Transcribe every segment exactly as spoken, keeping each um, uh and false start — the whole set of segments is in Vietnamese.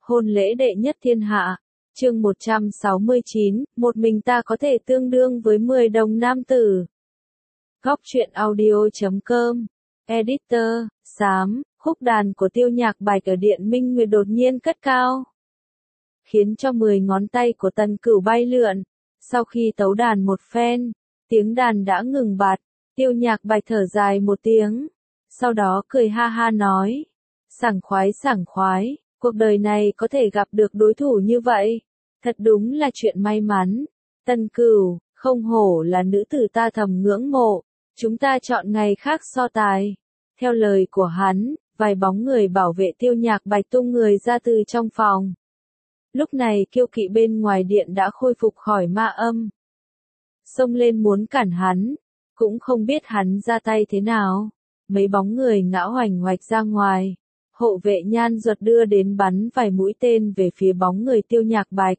Hôn lễ đệ nhất thiên hạ. Chương một trăm sáu mươi chín, một mình ta có thể tương đương với mười đồng nam tử. Góc truyện audio chấm com. Editor, xám, khúc đàn của Tiêu Nhạc Bạch ở Điện Minh Nguyệt đột nhiên cất cao, khiến cho mười ngón tay của Tần Cửu bay lượn. Sau khi tấu đàn một phen, tiếng đàn đã ngừng bặt, Tiêu Nhạc Bạch thở dài một tiếng, sau đó cười ha ha nói, sảng khoái sảng khoái, cuộc đời này có thể gặp được đối thủ như vậy, thật đúng là chuyện may mắn. Tần Cửu, không hổ là nữ tử ta thầm ngưỡng mộ, chúng ta chọn ngày khác so tài. Theo lời của hắn, vài bóng người bảo vệ Tiêu Nhạc Bạch tung người ra từ trong phòng. Lúc này kiêu kỵ bên ngoài điện đã khôi phục khỏi ma âm, xông lên muốn cản hắn, cũng không biết hắn ra tay thế nào. Mấy bóng người ngã hoành hoạch ra ngoài, hộ vệ Nhan Duật đưa đến bắn vài mũi tên về phía bóng người Tiêu Nhạc Bạch.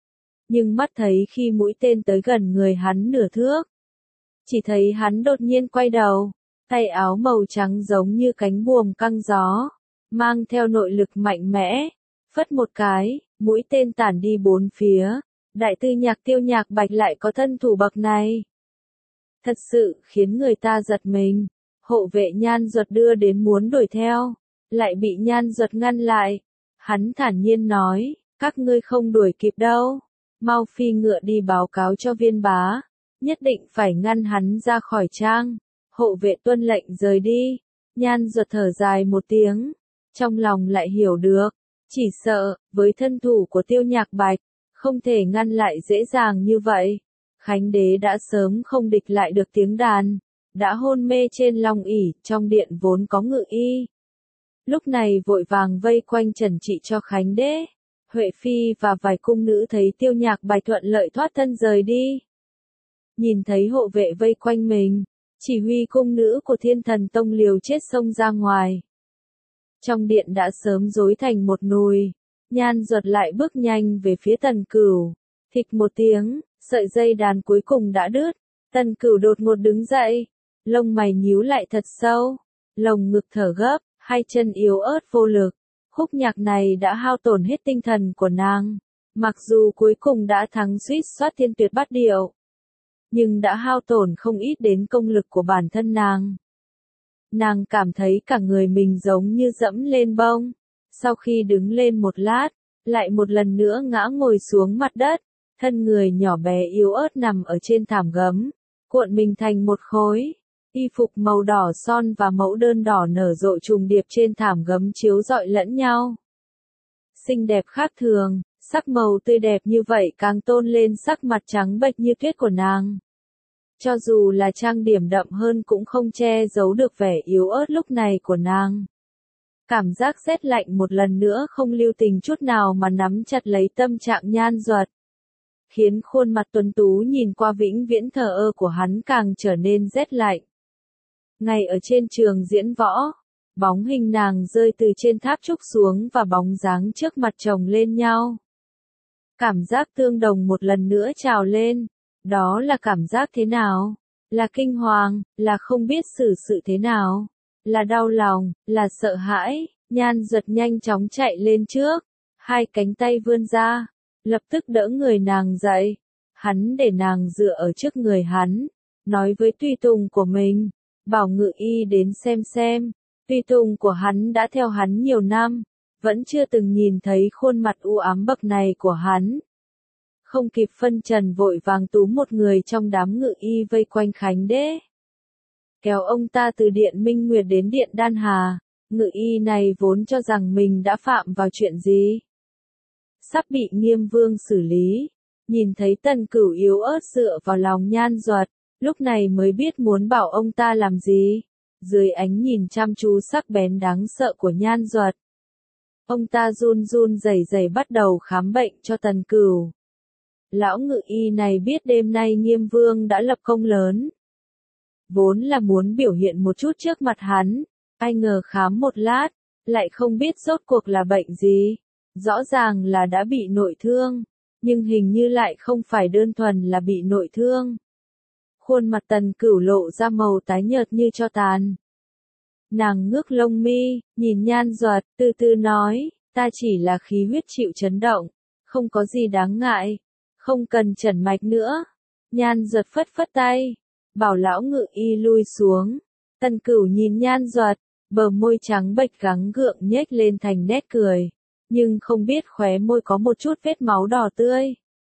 Nhưng mắt thấy khi mũi tên tới gần người hắn nửa thước, chỉ thấy hắn đột nhiên quay đầu, tay áo màu trắng giống như cánh buồm căng gió, mang theo nội lực mạnh mẽ, phất một cái, mũi tên tản đi bốn phía. Đại tư nhạc Tiêu Nhạc Bạch lại có thân thủ bậc này, thật sự khiến người ta giật mình. Hộ vệ Nhan Duật đưa đến muốn đuổi theo, lại bị Nhan Duật ngăn lại. Hắn thản nhiên nói, các ngươi không đuổi kịp đâu, mau phi ngựa đi báo cáo cho Viên bá, nhất định phải ngăn hắn ra khỏi trang. Hộ vệ tuân lệnh rời đi. Nhan Duật thở dài một tiếng, trong lòng lại hiểu được, chỉ sợ, với thân thủ của Tiêu Nhạc Bạch, không thể ngăn lại dễ dàng như vậy. Khánh đế đã sớm không địch lại được tiếng đàn, đã hôn mê trên long ỷ, trong điện vốn có ngự y. Lúc này vội vàng vây quanh trần trị cho Khánh đế. Huệ phi và vài cung nữ thấy Tiêu Nhạc Bạch thuận lợi thoát thân rời đi. Nhìn thấy hộ vệ vây quanh mình, chỉ huy cung nữ của Thiên Thần Tông liều chết xông ra ngoài. Trong điện đã sớm rối thành một nùi. Nhan Duật lại bước nhanh về phía Tần Cửu. Thịch một tiếng, sợi dây đàn cuối cùng đã đứt. Tần Cửu đột ngột đứng dậy, lông mày nhíu lại thật sâu, lồng ngực thở gấp, hai chân yếu ớt vô lực. Khúc nhạc này đã hao tổn hết tinh thần của nàng. Mặc dù cuối cùng đã thắng suýt soát thiên tuyệt bát điệu, nhưng đã hao tổn không ít đến công lực của bản thân nàng. Nàng cảm thấy cả người mình giống như dẫm lên bông. Sau khi đứng lên một lát, lại một lần nữa ngã ngồi xuống mặt đất, thân người nhỏ bé yếu ớt nằm ở trên thảm gấm, cuộn mình thành một khối. Y phục màu đỏ son và mẫu đơn đỏ nở rộ trùng điệp trên thảm gấm chiếu rọi lẫn nhau. Xinh đẹp khác thường, sắc màu tươi đẹp như vậy càng tôn lên sắc mặt trắng bệch như tuyết của nàng. Cho dù là trang điểm đậm hơn cũng không che giấu được vẻ yếu ớt lúc này của nàng. Cảm giác rét lạnh một lần nữa không lưu tình chút nào mà nắm chặt lấy tâm trạng Nhan Duật, khiến khuôn mặt tuấn tú nhìn qua vĩnh viễn thờ ơ của hắn càng trở nên rét lạnh. Ngay ở trên trường diễn võ, bóng hình nàng rơi từ trên tháp trúc xuống và bóng dáng trước mặt chồng lên nhau. Cảm giác tương đồng một lần nữa trào lên. Đó là cảm giác thế nào? Là kinh hoàng, là không biết xử sự thế nào, là đau lòng, là sợ hãi. Nhan Duật nhanh chóng chạy lên trước, hai cánh tay vươn ra, lập tức đỡ người nàng dậy. Hắn để nàng dựa ở trước người hắn, nói với tùy tùng của mình, bảo ngự y đến xem xem. Tùy tùng của hắn đã theo hắn nhiều năm, vẫn chưa từng nhìn thấy khuôn mặt u ám bậc này của hắn. Không kịp phân trần vội vàng túm một người trong đám ngự y vây quanh Khánh đế, kéo ông ta từ điện Minh Nguyệt đến điện Đan Hà. Ngự y này vốn cho rằng mình đã phạm vào chuyện gì, sắp bị Nghiêm Vương xử lý, nhìn thấy Tần Cửu yếu ớt dựa vào lòng Nhan Duật, lúc này mới biết muốn bảo ông ta làm gì. Dưới ánh nhìn chăm chú sắc bén đáng sợ của Nhan Duật, ông ta run run rẩy rẩy bắt đầu khám bệnh cho Tần Cửu. Lão ngự y này biết đêm nay Nghiêm Vương đã lập công lớn, vốn là muốn biểu hiện một chút trước mặt hắn, ai ngờ khám một lát, lại không biết rốt cuộc là bệnh gì. Rõ ràng là đã bị nội thương, nhưng hình như lại không phải đơn thuần là bị nội thương. Khuôn mặt Tần Cửu lộ ra màu tái nhợt như tro tàn. Nàng ngước lông mi, nhìn Nhan Duật, từ từ nói, ta chỉ là khí huyết chịu chấn động, không có gì đáng ngại, không cần trần mạch nữa. Nhan Duật phất phất tay, bảo lão ngự y lui xuống. Tần Cửu nhìn Nhan Duật, bờ môi trắng bệch gắng gượng nhếch lên thành nét cười, nhưng không biết khóe môi có một chút vết máu đỏ tươi.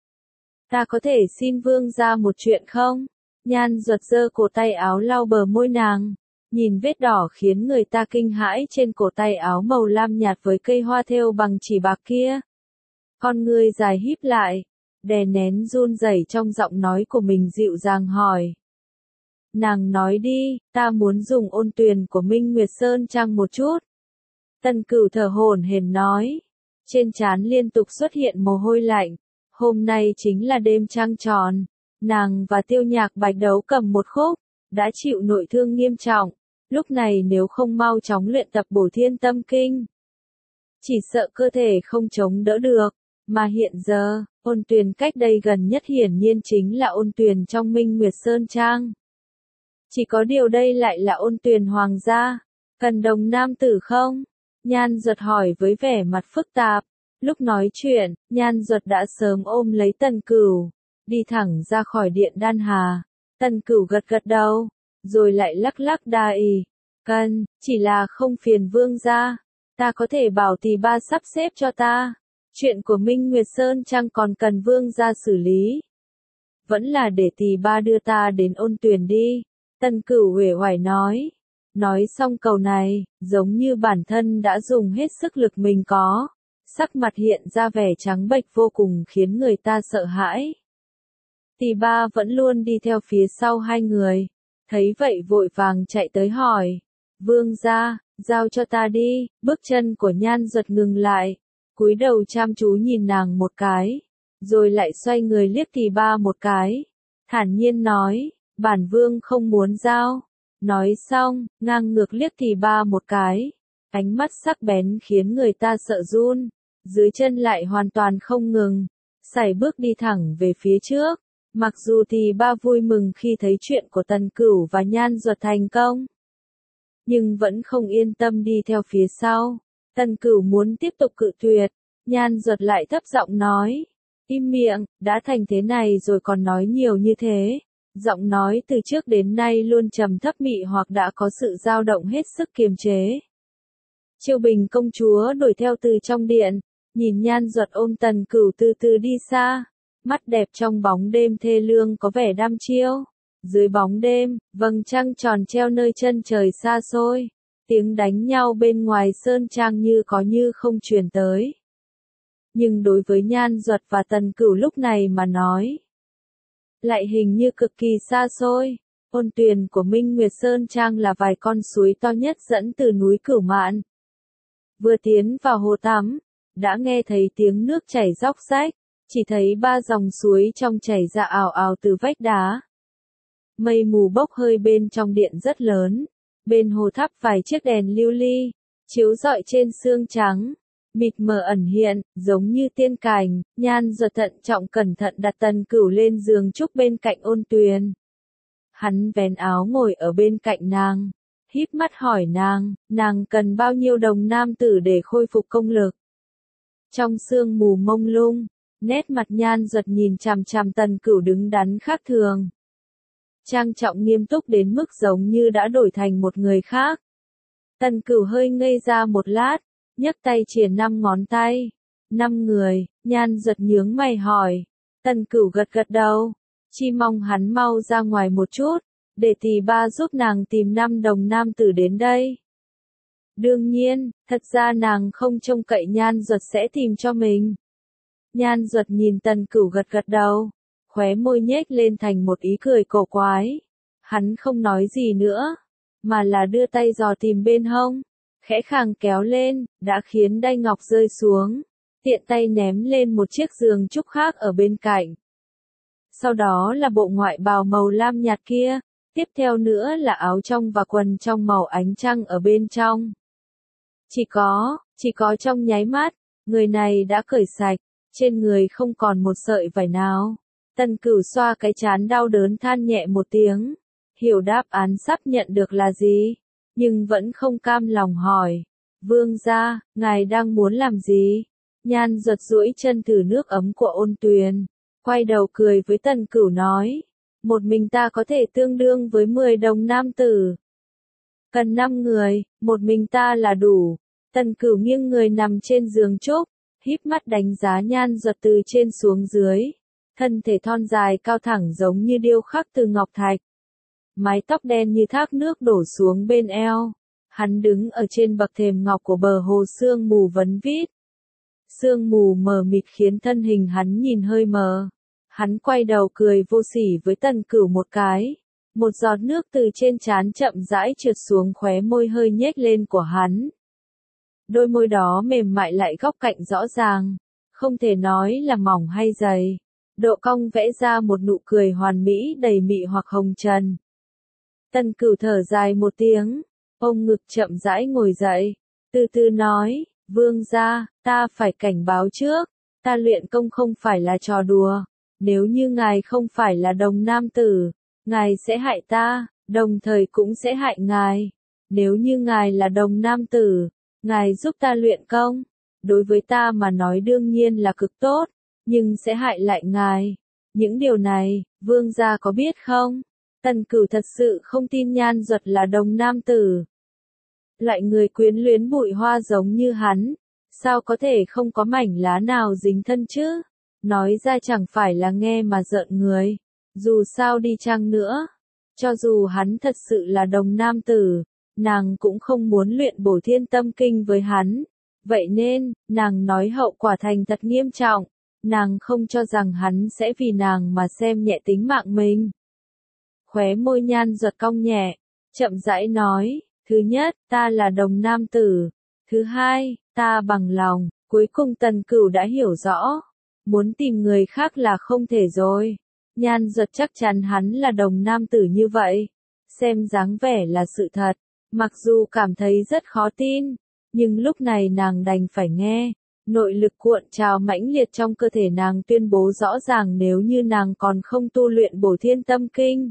Ta có thể xin vương gia một chuyện không? Nhan Duật giơ cổ tay áo lau bờ môi nàng, nhìn vết đỏ khiến người ta kinh hãi trên cổ tay áo màu lam nhạt với cây hoa thêu bằng chỉ bạc kia. Con ngươi dài híp lại, đè nén run rẩy trong giọng nói của mình dịu dàng hỏi. Nàng nói đi, ta muốn dùng ôn tuyền của Minh Nguyệt Sơn Trang một chút. Tần Cửu thở hổn hển nói, trên trán liên tục xuất hiện mồ hôi lạnh, hôm nay chính là đêm trăng tròn, nàng và Tiêu Nhạc Bạch đấu cầm một khúc, đã chịu nội thương nghiêm trọng, lúc này nếu không mau chóng luyện tập bổ thiên tâm kinh, chỉ sợ cơ thể không chống đỡ được, mà hiện giờ, ôn tuyền cách đây gần nhất hiển nhiên chính là ôn tuyền trong Minh Nguyệt Sơn Trang. Chỉ có điều đây lại là ôn tuyền hoàng gia, cần đồng nam tử không? Nhan Duật hỏi với vẻ mặt phức tạp. Lúc nói chuyện, Nhan Duật đã sớm ôm lấy Tần Cửu, đi thẳng ra khỏi điện Đan Hà. Tần Cửu gật gật đầu, rồi lại lắc lắc đà ì. Cần, chỉ là không phiền vương gia, ta có thể bảo tỳ ba sắp xếp cho ta. Chuyện của Minh Nguyệt Sơn Trang còn cần vương gia xử lý. Vẫn là để tỳ ba đưa ta đến ôn tuyền đi. Tần Cửu uể oải nói. Nói xong câu này, giống như bản thân đã dùng hết sức lực mình có. Sắc mặt hiện ra vẻ trắng bệch vô cùng khiến người ta sợ hãi. Tỳ ba vẫn luôn đi theo phía sau hai người. Thấy vậy vội vàng chạy tới hỏi. Vương gia, giao cho ta đi. Bước chân của Nhan Duật ngừng lại. Cúi đầu chăm chú nhìn nàng một cái. Rồi lại xoay người liếc tỳ ba một cái. Thản nhiên nói, bản vương không muốn giao. Nói xong, ngang ngược liếc tỳ ba một cái. Ánh mắt sắc bén khiến người ta sợ run. Dưới chân lại hoàn toàn không ngừng. Sải bước đi thẳng về phía trước. Mặc dù tỳ ba vui mừng khi thấy chuyện của Tần Cửu và Nhan Duật thành công. Nhưng vẫn không yên tâm đi theo phía sau. Tần Cửu muốn tiếp tục cự tuyệt. Nhan Duật lại thấp giọng nói. Im miệng, đã thành thế này rồi còn nói nhiều như thế. Giọng nói từ trước đến nay luôn trầm thấp mị hoặc đã có sự dao động hết sức kiềm chế. Chiêu Bình công chúa đuổi theo từ trong điện, nhìn Nhan Duật ôm Tần Cửu từ từ đi xa, mắt đẹp trong bóng đêm thê lương có vẻ đăm chiêu. Dưới bóng đêm, vầng trăng tròn treo nơi chân trời xa xôi, tiếng đánh nhau bên ngoài sơn trang như có như không truyền tới. Nhưng đối với Nhan Duật và Tần Cửu lúc này mà nói, lại hình như cực kỳ xa xôi. Ôn tuyền của Minh Nguyệt Sơn Trang là vài con suối to nhất dẫn từ núi Cửu Mạn. Vừa tiến vào hồ tắm, đã nghe thấy tiếng nước chảy róc rách, chỉ thấy ba dòng suối trong chảy ra ào ào từ vách đá. Mây mù bốc hơi bên trong điện rất lớn, bên hồ thắp vài chiếc đèn lưu ly, chiếu rọi trên xương trắng, mịt mờ ẩn hiện, giống như tiên cảnh. Nhan Duật thận trọng cẩn thận đặt Tần Cửu lên giường trúc bên cạnh ôn tuyền. Hắn vén áo ngồi ở bên cạnh nàng, híp mắt hỏi nàng, nàng cần bao nhiêu đồng nam tử để khôi phục công lực. Trong sương mù mông lung, nét mặt Nhan Duật nhìn chằm chằm Tần Cửu đứng đắn khác thường. Trang trọng nghiêm túc đến mức giống như đã đổi thành một người khác. Tần Cửu hơi ngây ra một lát, nhấc tay chìa năm ngón tay. Năm người, Nhan Duật nhướng mày hỏi. Tần Cửu gật gật đầu, chỉ mong hắn mau ra ngoài một chút, để tỳ ba giúp nàng tìm năm đồng nam tử đến đây. Đương nhiên, thật ra nàng không trông cậy Nhan Duật sẽ tìm cho mình. Nhan Duật nhìn Tần Cửu gật gật đầu, khóe môi nhếch lên thành một ý cười cổ quái. Hắn không nói gì nữa, mà là đưa tay dò tìm bên hông, khẽ khàng kéo lên, đã khiến đai ngọc rơi xuống, tiện tay ném lên một chiếc giường trúc khác ở bên cạnh. Sau đó là bộ ngoại bào màu lam nhạt kia, tiếp theo nữa là áo trong và quần trong màu ánh trăng ở bên trong. Chỉ có, chỉ có trong nháy mắt, người này đã cởi sạch, trên người không còn một sợi vải nào. Tần Cửu xoa cái trán đau đớn than nhẹ một tiếng, hiểu đáp án sắp nhận được là gì, nhưng vẫn không cam lòng hỏi. Vương gia, ngài đang muốn làm gì? Nhan Duật duỗi chân thử nước ấm của ôn tuyền, quay đầu cười với Tần Cửu nói, một mình ta có thể tương đương với mười đồng nam tử. Cần năm người, một mình ta là đủ. Tần Cửu nghiêng người nằm trên giường trúc, híp mắt đánh giá Nhan Duật từ trên xuống dưới. Thân thể thon dài cao thẳng giống như điêu khắc từ ngọc thạch. Mái tóc đen như thác nước đổ xuống bên eo. Hắn đứng ở trên bậc thềm ngọc của bờ hồ sương mù vấn vít. Sương mù mờ mịt khiến thân hình hắn nhìn hơi mờ. Hắn quay đầu cười vô sỉ với Tần Cửu một cái. Một giọt nước từ trên trán chậm rãi trượt xuống khóe môi hơi nhếch lên của hắn. Đôi môi đó mềm mại lại góc cạnh rõ ràng. Không thể nói là mỏng hay dày. Độ cong vẽ ra một nụ cười hoàn mỹ đầy mị hoặc hồng trần. Tần Cửu thở dài một tiếng. Ông ngực chậm rãi ngồi dậy. Từ từ nói, vương gia, ta phải cảnh báo trước. Ta luyện công không phải là trò đùa. Nếu như ngài không phải là đồng nam tử, ngài sẽ hại ta, đồng thời cũng sẽ hại ngài. Nếu như ngài là đồng nam tử, ngài giúp ta luyện công. Đối với ta mà nói đương nhiên là cực tốt, nhưng sẽ hại lại ngài. Những điều này, vương gia có biết không? Tần Cửu thật sự không tin Nhan Duật là đồng nam tử. Loại người quyến luyến bụi hoa giống như hắn, sao có thể không có mảnh lá nào dính thân chứ? Nói ra chẳng phải là nghe mà giận người. Dù sao đi chăng nữa, cho dù hắn thật sự là đồng nam tử, nàng cũng không muốn luyện bổ thiên tâm kinh với hắn. Vậy nên, nàng nói hậu quả thành thật nghiêm trọng. Nàng không cho rằng hắn sẽ vì nàng mà xem nhẹ tính mạng mình. Khóe môi Nhan Duật cong nhẹ, chậm rãi nói, thứ nhất, ta là đồng nam tử. Thứ hai, ta bằng lòng. Cuối cùng Tần Cửu đã hiểu rõ. Muốn tìm người khác là không thể rồi. Nhan Duật chắc chắn hắn là đồng nam tử như vậy. Xem dáng vẻ là sự thật. Mặc dù cảm thấy rất khó tin, nhưng lúc này nàng đành phải nghe. Nội lực cuộn trào mãnh liệt trong cơ thể nàng tuyên bố rõ ràng nếu như nàng còn không tu luyện bổ thiên tâm kinh,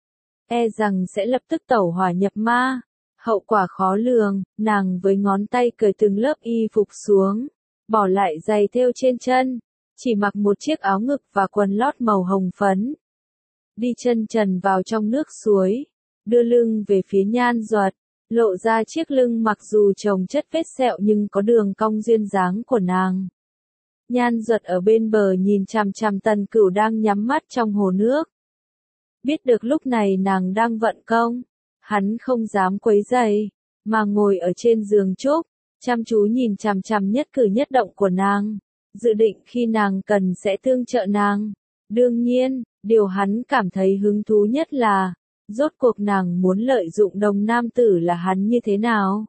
e rằng sẽ lập tức tẩu hỏa nhập ma. Hậu quả khó lường, nàng với ngón tay cởi từng lớp y phục xuống, bỏ lại giày thêu trên chân, chỉ mặc một chiếc áo ngực và quần lót màu hồng phấn. Đi chân trần vào trong nước suối, đưa lưng về phía Nhan Duật, lộ ra chiếc lưng mặc dù chồng chất vết sẹo nhưng có đường cong duyên dáng của nàng. Nhan Duật ở bên bờ nhìn chằm chằm Tần Cửu đang nhắm mắt trong hồ nước. Biết được lúc này nàng đang vận công, hắn không dám quấy rầy, mà ngồi ở trên giường trúc, chăm chú nhìn chằm chằm nhất cử nhất động của nàng, dự định khi nàng cần sẽ tương trợ nàng. Đương nhiên, điều hắn cảm thấy hứng thú nhất là, rốt cuộc nàng muốn lợi dụng đồng nam tử là hắn như thế nào.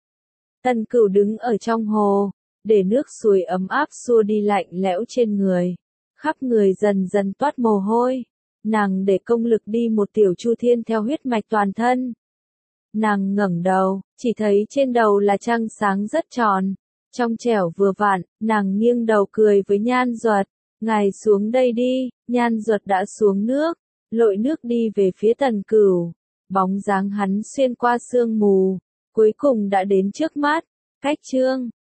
Tần Cửu đứng ở trong hồ, để nước suối ấm áp xua đi lạnh lẽo trên người, khắp người dần dần toát mồ hôi. Nàng để công lực đi một tiểu chu thiên theo huyết mạch toàn thân. Nàng ngẩng đầu, chỉ thấy trên đầu là trăng sáng rất tròn, trong trẻo vừa vặn. Nàng nghiêng đầu cười với Nhan Duật, ngài xuống đây đi. Nhan Duật đã xuống nước, lội nước đi về phía Tần Cửu. Bóng dáng hắn xuyên qua sương mù, cuối cùng đã đến trước mắt. Cách chương